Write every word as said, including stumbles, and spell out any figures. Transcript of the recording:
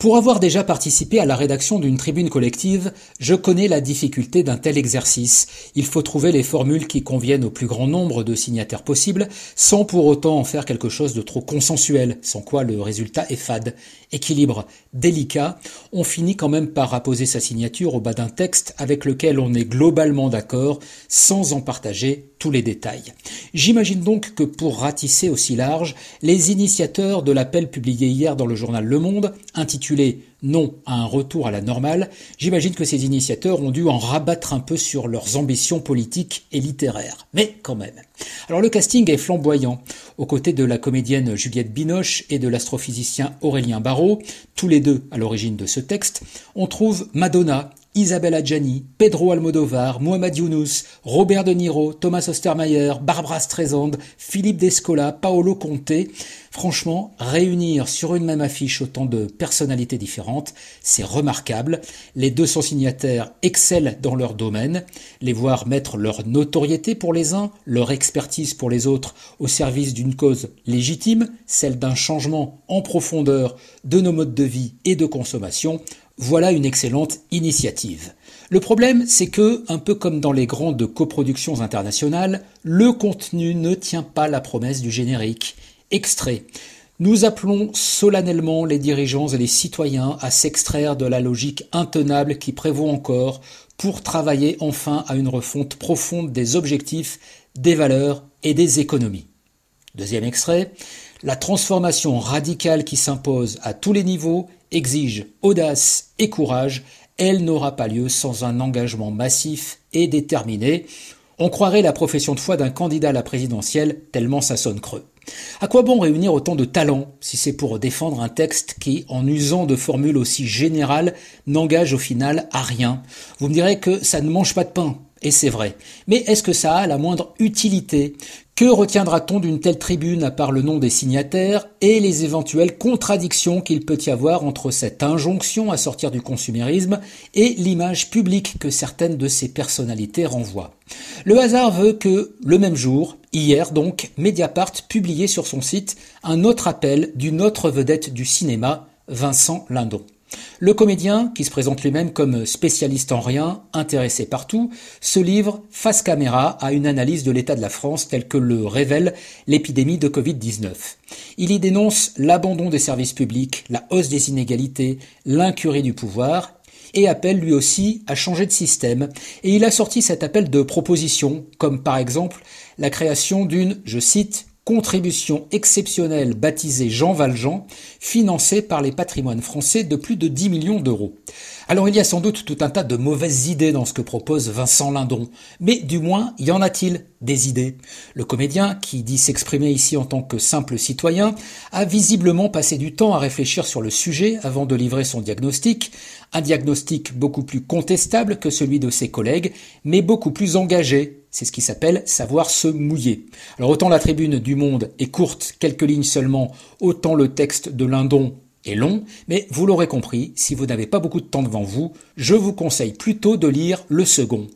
Pour avoir déjà participé à la rédaction d'une tribune collective, je connais la difficulté d'un tel exercice. Il faut trouver les formules qui conviennent au plus grand nombre de signataires possible, sans pour autant en faire quelque chose de trop consensuel, sans quoi le résultat est fade. Équilibre délicat, on finit quand même par apposer sa signature au bas d'un texte avec lequel on est globalement d'accord, sans en partager tous les détails. J'imagine donc que pour ratisser aussi large, les initiateurs de l'appel publié hier dans le journal Le Monde, intitulé « Non à un retour à la normale », j'imagine que ces initiateurs ont dû en rabattre un peu sur leurs ambitions politiques et littéraires. Mais quand même. Alors le casting est flamboyant. Aux côtés de la comédienne Juliette Binoche et de l'astrophysicien Aurélien Barraud, tous les deux à l'origine de ce texte, on trouve Madonna, Isabelle Adjani, Pedro Almodovar, Mohamed Younous, Robert De Niro, Thomas Ostermayer, Barbara Streisand, Philippe Descola, Paolo Conte. Franchement, réunir sur une même affiche autant de personnalités différentes, c'est remarquable. Les deux cents signataires excellent dans leur domaine. Les voir mettre leur notoriété pour les uns, leur expertise pour les autres, au service d'une cause légitime, celle d'un changement en profondeur de nos modes de vie et de consommation, voilà une excellente initiative. Le problème, c'est que, un peu comme dans les grandes coproductions internationales, le contenu ne tient pas la promesse du générique. Extrait. Nous appelons solennellement les dirigeants et les citoyens à s'extraire de la logique intenable qui prévaut encore pour travailler enfin à une refonte profonde des objectifs, des valeurs et des économies. Deuxième extrait. La transformation radicale qui s'impose à tous les niveaux exige audace et courage. Elle n'aura pas lieu sans un engagement massif et déterminé. On croirait la profession de foi d'un candidat à la présidentielle tellement ça sonne creux. À quoi bon réunir autant de talents si c'est pour défendre un texte qui, en usant de formules aussi générales, n'engage au final à rien? Vous me direz que ça ne mange pas de pain, et c'est vrai. Mais est-ce que ça a la moindre utilité? Que retiendra-t-on d'une telle tribune à part le nom des signataires et les éventuelles contradictions qu'il peut y avoir entre cette injonction à sortir du consumérisme et l'image publique que certaines de ces personnalités renvoient? Le hasard veut que, le même jour, hier donc, Mediapart publiait sur son site un autre appel d'une autre vedette du cinéma, Vincent Lindon. Le comédien, qui se présente lui-même comme spécialiste en rien, intéressé partout, se livre face caméra à une analyse de l'état de la France telle que le révèle l'épidémie de covid dix-neuf. Il y dénonce l'abandon des services publics, la hausse des inégalités, l'incurie du pouvoir, et appelle lui aussi à changer de système. Et il a sorti cet appel de propositions, comme par exemple la création d'une, je cite, contribution exceptionnelle baptisée Jean Valjean, financée par les patrimoines français de plus de dix millions d'euros. Alors il y a sans doute tout un tas de mauvaises idées dans ce que propose Vincent Lindon, mais du moins y en a-t-il des idées? Le comédien, qui dit s'exprimer ici en tant que simple citoyen, a visiblement passé du temps à réfléchir sur le sujet avant de livrer son diagnostic, un diagnostic beaucoup plus contestable que celui de ses collègues, mais beaucoup plus engagé. C'est ce qui s'appelle savoir se mouiller. Alors autant la tribune du Monde est courte, quelques lignes seulement, autant le texte de Lindon est long, mais vous l'aurez compris, si vous n'avez pas beaucoup de temps devant vous, je vous conseille plutôt de lire le second,